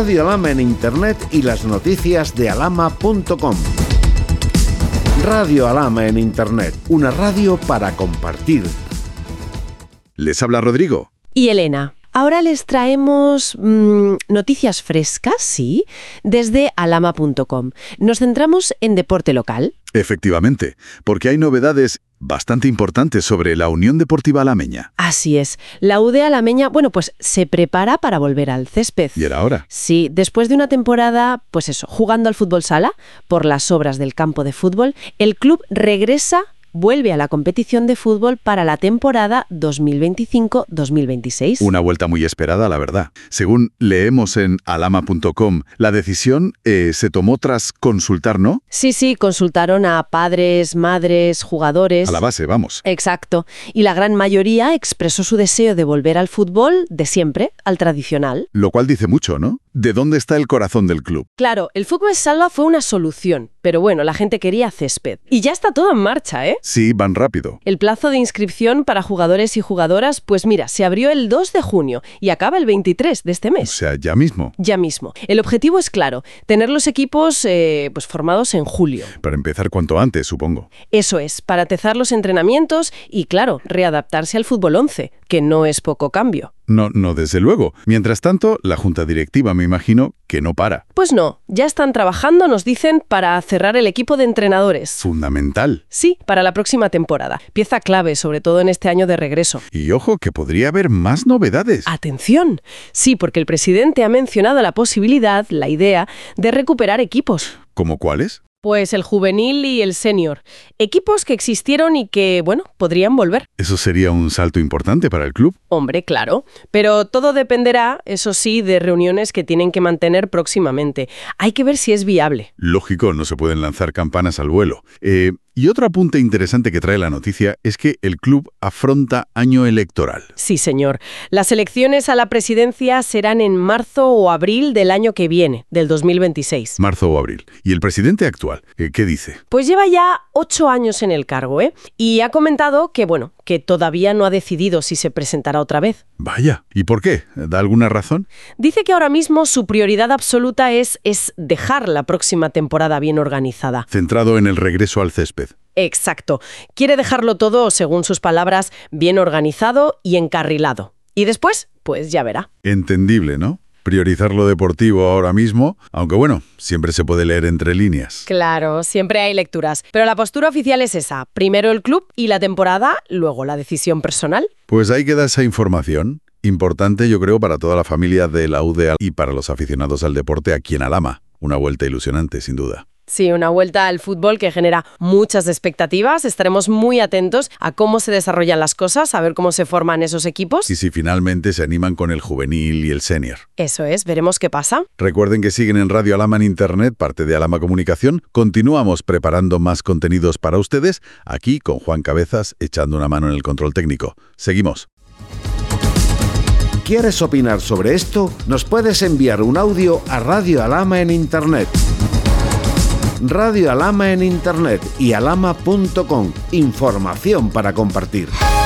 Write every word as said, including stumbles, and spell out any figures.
Radio Alhama en Internet y las noticias de alhama punto com. Radio Alhama en Internet, una radio para compartir. Les habla Rodrigo. Y Elena. Ahora les traemos mmm, noticias frescas, sí, desde alhama punto com. Nos centramos en deporte local. Efectivamente, porque hay novedades bastante importantes sobre la Unión Deportiva Alameña. Así es. La U D Alameña, bueno, pues se prepara para volver al césped. ¿Y era hora? Sí, después de una temporada, pues eso, jugando al fútbol sala, por las obras del campo de fútbol, el club regresa, vuelve a la competición de fútbol para la temporada dos mil veinticinco dos mil veintiséis. Una vuelta muy esperada, la verdad. Según leemos en alhama punto com, la decisión eh, se tomó tras consultar, ¿no? Sí, sí, consultaron a padres, madres, jugadores. A la base, vamos. Exacto. Y la gran mayoría expresó su deseo de volver al fútbol de siempre, al tradicional. Lo cual dice mucho, ¿no? ¿De dónde está el corazón del club? Claro, el fútbol sala fue una solución, pero bueno, la gente quería césped. Y ya está todo en marcha, ¿eh? Sí, van rápido. El plazo de inscripción para jugadores y jugadoras, pues mira, se abrió el dos de junio y acaba el veintitrés de este mes. O sea, ya mismo. Ya mismo. El objetivo es claro, tener los equipos eh, pues formados en julio. Para empezar cuanto antes, supongo. Eso es, para atezar los entrenamientos y, claro, readaptarse al fútbol once, que no es poco cambio. No, no, desde luego. Mientras tanto, la junta directiva, me imagino, que no para. Pues no, ya están trabajando, nos dicen, para cerrar el equipo de entrenadores. Fundamental. Sí, para la próxima temporada. Pieza clave, sobre todo en este año de regreso. Y ojo, que podría haber más novedades. ¡Atención! Sí, porque el presidente ha mencionado la posibilidad, la idea, de recuperar equipos. ¿Cómo cuáles? Pues el juvenil y el senior. Equipos que existieron y que, bueno, podrían volver. Eso sería un salto importante para el club. Hombre, claro. Pero todo dependerá, eso sí, de reuniones que tienen que mantener próximamente. Hay que ver si es viable. Lógico, no se pueden lanzar campanas al vuelo. Eh... Y otro apunte interesante que trae la noticia es que el club afronta año electoral. Sí, señor. Las elecciones a la presidencia serán en marzo o abril del año que viene, del dos mil veintiséis. Marzo o abril. ¿Y el presidente actual? ¿Qué dice? Pues lleva ya ocho años en el cargo, ¿eh? Y ha comentado que, bueno, que todavía no ha decidido si se presentará otra vez. Vaya. ¿Y por qué? ¿Da alguna razón? Dice que ahora mismo su prioridad absoluta es, es dejar la próxima temporada bien organizada. Centrado en el regreso al césped. Exacto. Quiere dejarlo todo, según sus palabras, bien organizado y encarrilado. Y después, pues ya verá. Entendible, ¿no? Priorizar lo deportivo ahora mismo, aunque bueno, siempre se puede leer entre líneas. Claro, siempre hay lecturas. Pero la postura oficial es esa. Primero el club y la temporada, luego la decisión personal. Pues ahí queda esa información. Importante, yo creo, para toda la familia de la U D A y para los aficionados al deporte aquí en Alhama. Una vuelta ilusionante, sin duda. Sí, una vuelta al fútbol que genera muchas expectativas. Estaremos muy atentos a cómo se desarrollan las cosas, a ver cómo se forman esos equipos. Y si finalmente se animan con el juvenil y el senior. Eso es, veremos qué pasa. Recuerden que siguen en Radio Alhama en Internet, parte de Alhama Comunicación. Continuamos preparando más contenidos para ustedes, aquí con Juan Cabezas echando una mano en el control técnico. Seguimos. ¿Quieres opinar sobre esto? Nos puedes enviar un audio a Radio Alhama en Internet. Radio Alhama en Internet y alhama punto com. Información para compartir.